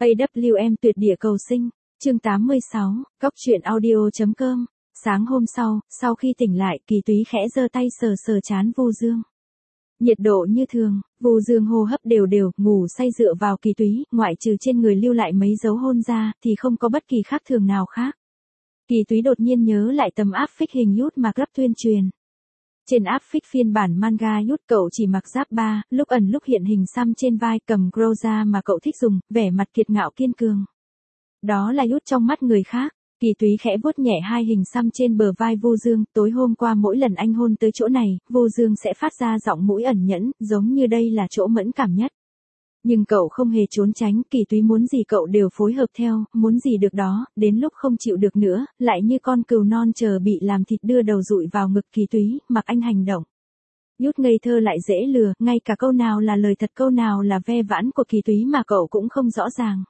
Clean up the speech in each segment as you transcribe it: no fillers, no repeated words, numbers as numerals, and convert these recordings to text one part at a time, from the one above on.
AWM tuyệt địa cầu sinh, chương 86, Cóc truyện audio.com. Sáng hôm sau khi tỉnh lại, Kỳ Túy khẽ giơ tay sờ sờ trán Vu Dương. Nhiệt độ như thường, Vu Dương hô hấp đều đều, ngủ say dựa vào Kỳ Túy, ngoại trừ trên người lưu lại mấy dấu hôn ra, thì không có bất kỳ khác thường nào khác. Kỳ Túy đột nhiên nhớ lại tấm áp phích hình Yút mà Club tuyên truyền. Trên áp phích phiên bản manga Yút cậu chỉ mặc giáp ba, lúc ẩn lúc hiện hình xăm trên vai, cầm Groza mà cậu thích dùng, vẻ mặt kiệt ngạo kiên cường. Đó là Yút trong mắt người khác. Kỳ Túy khẽ vuốt nhẹ hai hình xăm trên bờ vai Vu Dương, tối hôm qua mỗi lần anh hôn tới chỗ này, Vu Dương sẽ phát ra giọng mũi ẩn nhẫn, giống như đây là chỗ mẫn cảm nhất. Nhưng cậu không hề trốn tránh, Kỳ Túy muốn gì cậu đều phối hợp theo, muốn gì được đó, đến lúc không chịu được nữa, lại như con cừu non chờ bị làm thịt đưa đầu dụi vào ngực Kỳ Túy, mặc anh hành động. Yút ngây thơ lại dễ lừa, ngay cả câu nào là lời thật câu nào là ve vãn của Kỳ Túy mà cậu cũng không rõ ràng.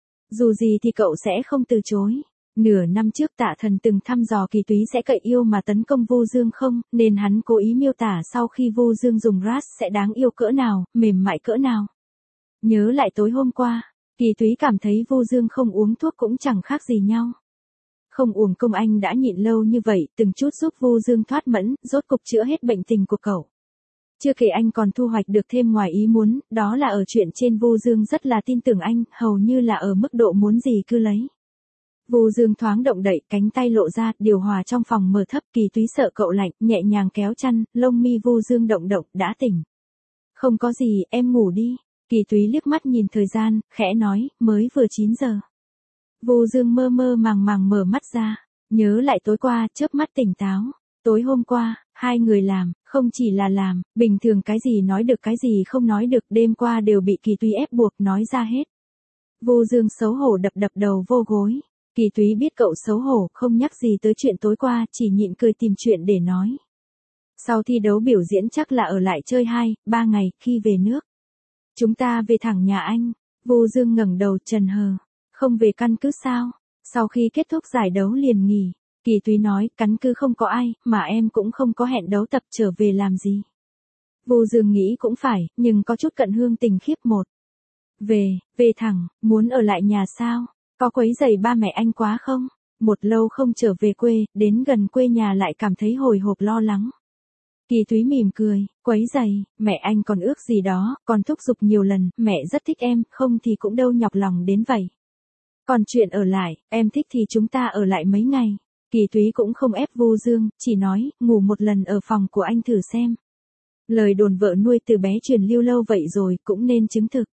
Dù gì thì cậu sẽ không từ chối. Nửa năm trước Tạ Thần từng thăm dò Kỳ Túy sẽ cậy yêu mà tấn công Vu Dương không, nên hắn cố ý miêu tả sau khi Vu Dương dùng Ras sẽ đáng yêu cỡ nào, mềm mại cỡ nào. Nhớ lại tối hôm qua, Kỳ Túy cảm thấy Vu Dương không uống thuốc cũng chẳng khác gì nhau. Không uổng công anh đã nhịn lâu như vậy, từng chút giúp Vu Dương thoát mẫn, rốt cục chữa hết bệnh tình của cậu. Chưa kể anh còn thu hoạch được thêm ngoài ý muốn, đó là ở chuyện trên Vu Dương rất là tin tưởng anh, hầu như là ở mức độ muốn gì cứ lấy. Vu Dương thoáng động đậy, cánh tay lộ ra, điều hòa trong phòng mở thấp, Kỳ Túy sợ cậu lạnh, nhẹ nhàng kéo chăn, lông mi Vu Dương động động, đã tỉnh. Không có gì, em ngủ đi. Kỳ Túy liếc mắt nhìn thời gian, khẽ nói, mới vừa 9 giờ. Vu Dương mơ mơ màng màng mở mắt ra, nhớ lại tối qua, chớp mắt tỉnh táo. Tối hôm qua, hai người làm, không chỉ là làm, bình thường cái gì nói được cái gì không nói được, đêm qua đều bị Kỳ Túy ép buộc nói ra hết. Vu Dương xấu hổ đập đập đầu vô gối. Kỳ Túy biết cậu xấu hổ, không nhắc gì tới chuyện tối qua, chỉ nhịn cười tìm chuyện để nói. Sau thi đấu biểu diễn chắc là ở lại chơi 2-3 ngày, khi về nước. Chúng ta về thẳng nhà anh. Vu Dương ngẩng đầu trần hờ. Không về căn cứ sao? Sau khi kết thúc giải đấu liền nghỉ. Kỳ Túy nói, căn cứ không có ai, mà em cũng không có hẹn đấu tập, trở về làm gì. Vu Dương nghĩ cũng phải, nhưng có chút cận hương tình khiếp một. Về thẳng, muốn ở lại nhà sao? Có quấy rầy ba mẹ anh quá không? Một lâu không trở về quê, đến gần quê nhà lại cảm thấy hồi hộp lo lắng. Kỳ Túy mỉm cười, quấy rầy, mẹ anh còn ước gì đó, còn thúc giục nhiều lần, mẹ rất thích em, không thì cũng đâu nhọc lòng đến vậy. Còn chuyện ở lại, em thích thì chúng ta ở lại mấy ngày. Kỳ Túy cũng không ép Vu Dương, chỉ nói, ngủ một lần ở phòng của anh thử xem. Lời đồn vợ nuôi từ bé truyền lưu lâu vậy rồi, cũng nên chứng thực.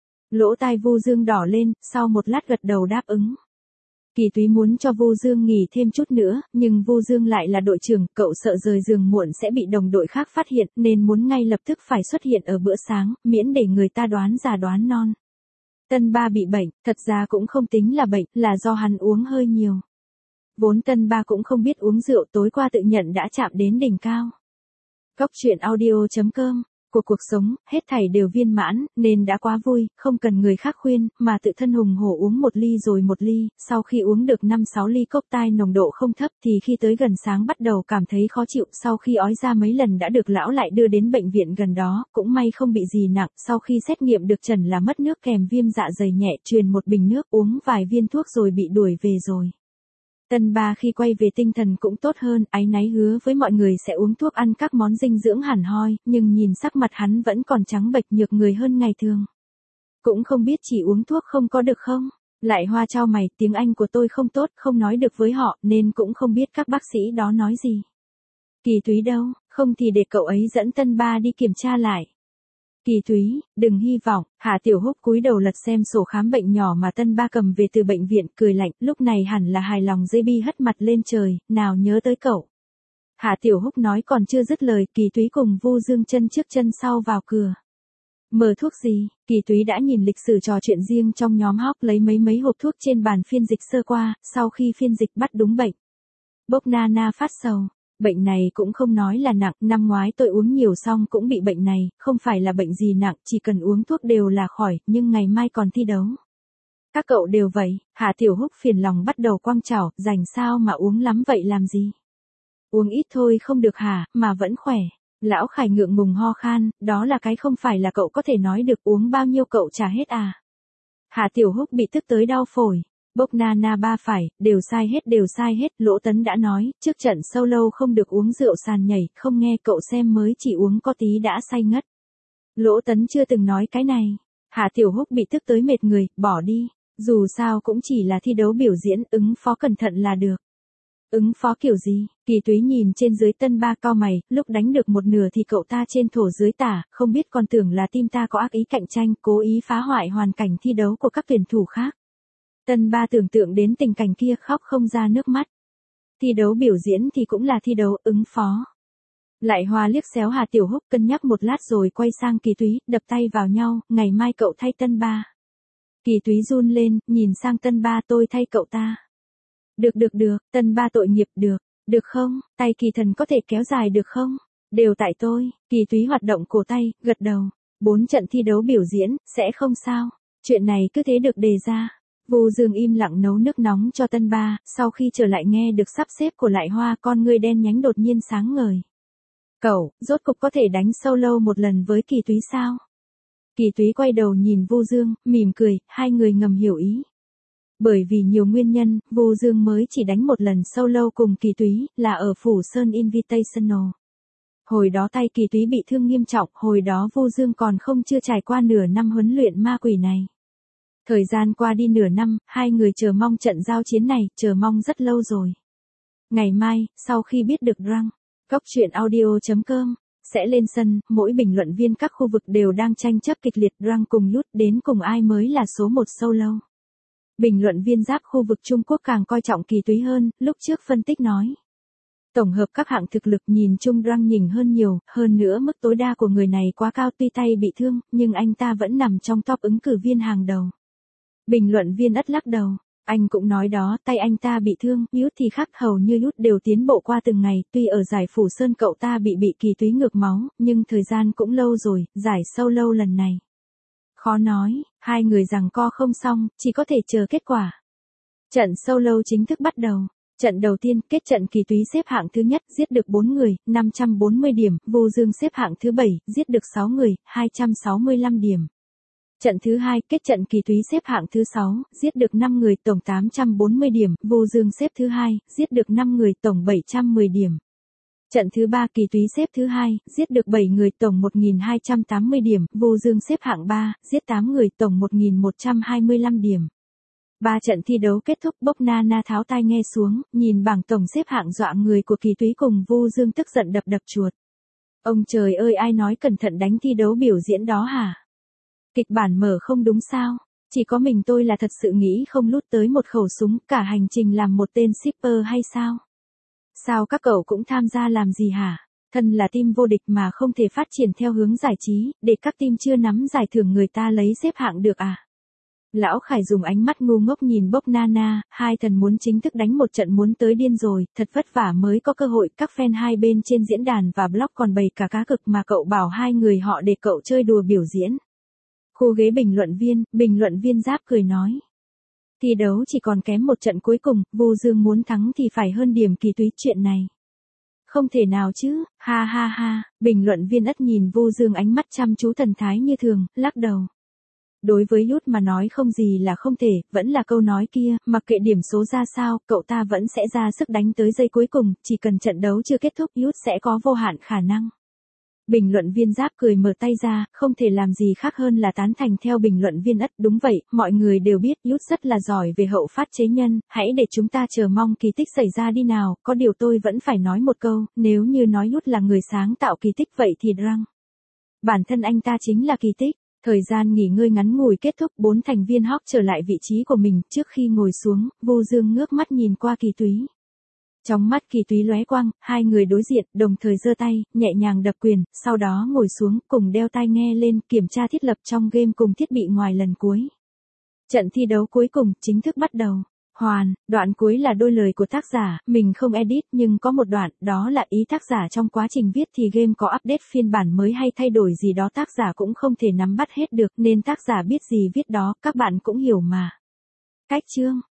Lỗ tai Vu Dương đỏ lên, sau một lát gật đầu đáp ứng. Kỳ Túy muốn cho Vu Dương nghỉ thêm chút nữa, nhưng Vu Dương lại là đội trưởng, cậu sợ rời giường muộn sẽ bị đồng đội khác phát hiện, nên muốn ngay lập tức phải xuất hiện ở bữa sáng, miễn để người ta đoán già đoán non. Tân Ba bị bệnh, thật ra cũng không tính là bệnh, là do hắn uống hơi nhiều. Vốn Tân Ba cũng không biết uống rượu, tối qua tự nhận đã chạm đến đỉnh cao. Cóc truyện audio.com. Cuộc sống, hết thảy đều viên mãn, nên đã quá vui, không cần người khác khuyên, mà tự thân hùng hổ uống một ly rồi một ly, sau khi uống được 5-6 ly cốc tai nồng độ không thấp thì khi tới gần sáng bắt đầu cảm thấy khó chịu, sau khi ói ra mấy lần đã được lão lại đưa đến bệnh viện gần đó, cũng may không bị gì nặng, sau khi xét nghiệm được chẩn là mất nước kèm viêm dạ dày nhẹ, truyền một bình nước, uống vài viên thuốc rồi bị đuổi về rồi. Tân Ba khi quay về tinh thần cũng tốt hơn, áy náy hứa với mọi người sẽ uống thuốc ăn các món dinh dưỡng hẳn hoi, nhưng nhìn sắc mặt hắn vẫn còn trắng bệch nhược người hơn ngày thường. Cũng không biết chỉ uống thuốc không có được không? Lại Hoa chau mày, tiếng Anh của tôi không tốt, không nói được với họ, nên cũng không biết các bác sĩ đó nói gì. Kỳ Túy đâu, không thì để cậu ấy dẫn Tân Ba đi kiểm tra lại. Kỳ Túy, đừng hy vọng. Hạ Tiểu Húc cúi đầu lật xem sổ khám bệnh nhỏ mà Tân Ba cầm về từ bệnh viện, cười lạnh, lúc này hẳn là hài lòng. JB hất mặt lên trời, nào nhớ tới cậu. Hạ Tiểu Húc nói còn chưa dứt lời, Kỳ Túy cùng Vu Dương chân trước chân sau vào cửa. Mở thuốc gì? Kỳ Túy đã nhìn lịch sử trò chuyện riêng trong nhóm hóc, lấy mấy hộp thuốc trên bàn phiên dịch sơ qua, sau khi phiên dịch bắt đúng bệnh. Bốc Nana phát sầu. Bệnh này cũng không nói là nặng, năm ngoái tôi uống nhiều xong cũng bị bệnh này, không phải là bệnh gì nặng, chỉ cần uống thuốc đều là khỏi, nhưng ngày mai còn thi đấu. Các cậu đều vậy. Hạ Tiểu Húc phiền lòng bắt đầu quăng chảo, rảnh sao mà uống lắm vậy làm gì? Uống ít thôi không được hả, mà vẫn khỏe. Lão Khải ngượng ngùng ho khan, đó là cái không phải là cậu có thể nói được, uống bao nhiêu cậu trả hết à? Hạ Tiểu Húc bị tức tới đau phổi. Bốc na ba phải, đều sai hết, Lỗ Tấn đã nói, trước trận solo không được uống rượu sàn nhảy, không nghe cậu xem mới chỉ uống có tí đã say ngất. Lỗ Tấn chưa từng nói cái này. Hạ Tiểu Húc bị tức tới mệt người, bỏ đi, dù sao cũng chỉ là thi đấu biểu diễn, ứng phó cẩn thận là được. Ứng phó kiểu gì? Kỳ Túy nhìn trên dưới Tân Ba cau mày, lúc đánh được một nửa thì cậu ta trên thổ dưới tả, không biết còn tưởng là team ta có ác ý cạnh tranh, cố ý phá hoại hoàn cảnh thi đấu của các tuyển thủ khác. Tân Ba tưởng tượng đến tình cảnh kia khóc không ra nước mắt. Thi đấu biểu diễn thì cũng là thi đấu, ứng phó. Lại Hoa liếc xéo Hà Tiểu Húc, cân nhắc một lát rồi quay sang Kỳ Túy, đập tay vào nhau, ngày mai cậu thay Tân Ba. Kỳ Túy run lên, nhìn sang Tân Ba, tôi thay cậu ta. Được, Tân Ba tội nghiệp, được không, tay Kỳ Thần có thể kéo dài được không? Đều tại tôi. Kỳ Túy hoạt động cổ tay, gật đầu. 4 trận thi đấu biểu diễn, sẽ không sao. Chuyện này cứ thế được đề ra. Vu Dương im lặng nấu nước nóng cho Tân Ba, sau khi trở lại nghe được sắp xếp của Lại Hoa, con ngươi đen nhánh đột nhiên sáng ngời. Cậu, rốt cục có thể đánh solo một lần với Kỳ Túy sao? Kỳ Túy quay đầu nhìn Vu Dương, mỉm cười, hai người ngầm hiểu ý. Bởi vì nhiều nguyên nhân, Vu Dương mới chỉ đánh một lần solo cùng Kỳ Túy, là ở Phủ Sơn Invitational. Hồi đó tay Kỳ Túy bị thương nghiêm trọng, hồi đó Vu Dương còn chưa trải qua nửa năm huấn luyện ma quỷ này. Thời gian qua đi nửa năm, hai người chờ mong trận giao chiến này, chờ mong rất lâu rồi. Ngày mai, sau khi biết được rank, coctruyện.audio.com sẽ lên sân, mỗi bình luận viên các khu vực đều đang tranh chấp kịch liệt rank cùng lút, đến cùng ai mới là số 1 solo. Bình luận viên giáp khu vực Trung Quốc càng coi trọng Kỳ Túy hơn, lúc trước phân tích nói. Tổng hợp các hạng thực lực nhìn chung rank nhỉnh hơn nhiều, hơn nữa mức tối đa của người này quá cao, tuy tay bị thương, nhưng anh ta vẫn nằm trong top ứng cử viên hàng đầu. Bình luận viên ất lắc đầu. Anh cũng nói đó, tay anh ta bị thương, Yút thì khác, hầu như Yút đều tiến bộ qua từng ngày, tuy ở giải Phủ Sơn cậu ta bị Kỳ Túy ngược máu, nhưng thời gian cũng lâu rồi, giải solo lần này. Khó nói, hai người giằng co không xong, chỉ có thể chờ kết quả. Trận solo chính thức bắt đầu. Trận đầu tiên, kết trận Kỳ Túy xếp hạng thứ nhất, giết được 4 người, 540 điểm, Vu Dương xếp hạng thứ 7, giết được 6 người, 265 điểm. Trận thứ hai, kết trận Kỳ Túy xếp hạng thứ 6, giết được 5 người, tổng 840 điểm, Vu Dương xếp thứ 2, giết được 5 người, tổng 710 điểm. Trận thứ 3, Kỳ Túy xếp thứ 2, giết được 7 người, tổng 1280 điểm, Vu Dương xếp hạng 3, giết 8 người, tổng 1125 điểm. 3 trận thi đấu kết thúc, Bốc Na tháo tai nghe xuống, nhìn bảng tổng xếp hạng dọa người của Kỳ Túy cùng Vu Dương tức giận đập chuột. Ông trời ơi, ai nói cẩn thận đánh thi đấu biểu diễn đó hả? Kịch bản mở không đúng sao? Chỉ có mình tôi là thật sự nghĩ không lút tới một khẩu súng, cả hành trình làm một tên shipper hay sao? Sao các cậu cũng tham gia làm gì hả? Thân là team vô địch mà không thể phát triển theo hướng giải trí, để các team chưa nắm giải thưởng người ta lấy xếp hạng được à? Lão Khải dùng ánh mắt ngu ngốc nhìn Bốc Na, hai thần muốn chính thức đánh một trận muốn tới điên rồi, thật vất vả mới có cơ hội, các fan hai bên trên diễn đàn và blog còn bày cả cá cực mà cậu bảo hai người họ để cậu chơi đùa biểu diễn. Khu ghế bình luận viên giáp cười nói. Thi đấu chỉ còn kém một trận cuối cùng, Vu Dương muốn thắng thì phải hơn điểm Kỳ Túy, chuyện này. Không thể nào chứ, ha, bình luận viên ất nhìn Vu Dương ánh mắt chăm chú thần thái như thường, lắc đầu. Đối với Yút mà nói không gì là không thể, vẫn là câu nói kia, mặc kệ điểm số ra sao, cậu ta vẫn sẽ ra sức đánh tới giây cuối cùng, chỉ cần trận đấu chưa kết thúc Yút sẽ có vô hạn khả năng. Bình luận viên giáp cười mở tay ra, không thể làm gì khác hơn là tán thành theo bình luận viên ất, đúng vậy, mọi người đều biết Yút rất là giỏi về hậu phát chế nhân, hãy để chúng ta chờ mong kỳ tích xảy ra đi nào, có điều tôi vẫn phải nói một câu, nếu như nói Yút là người sáng tạo kỳ tích vậy thì Drang. Bản thân anh ta chính là kỳ tích. Thời gian nghỉ ngơi ngắn ngủi kết thúc, 4 thành viên Hawk trở lại vị trí của mình, trước khi ngồi xuống, Vu Dương ngước mắt nhìn qua Kỳ Túy. Trong mắt Kỳ Túy lóe quang, hai người đối diện, đồng thời giơ tay, nhẹ nhàng đập quyền, sau đó ngồi xuống, cùng đeo tai nghe lên, kiểm tra thiết lập trong game cùng thiết bị ngoài lần cuối. Trận thi đấu cuối cùng, chính thức bắt đầu. Đoạn cuối là đôi lời của tác giả, mình không edit nhưng có một đoạn, đó là ý tác giả trong quá trình viết thì game có update phiên bản mới hay thay đổi gì đó tác giả cũng không thể nắm bắt hết được nên tác giả biết gì viết đó, các bạn cũng hiểu mà. Cách chương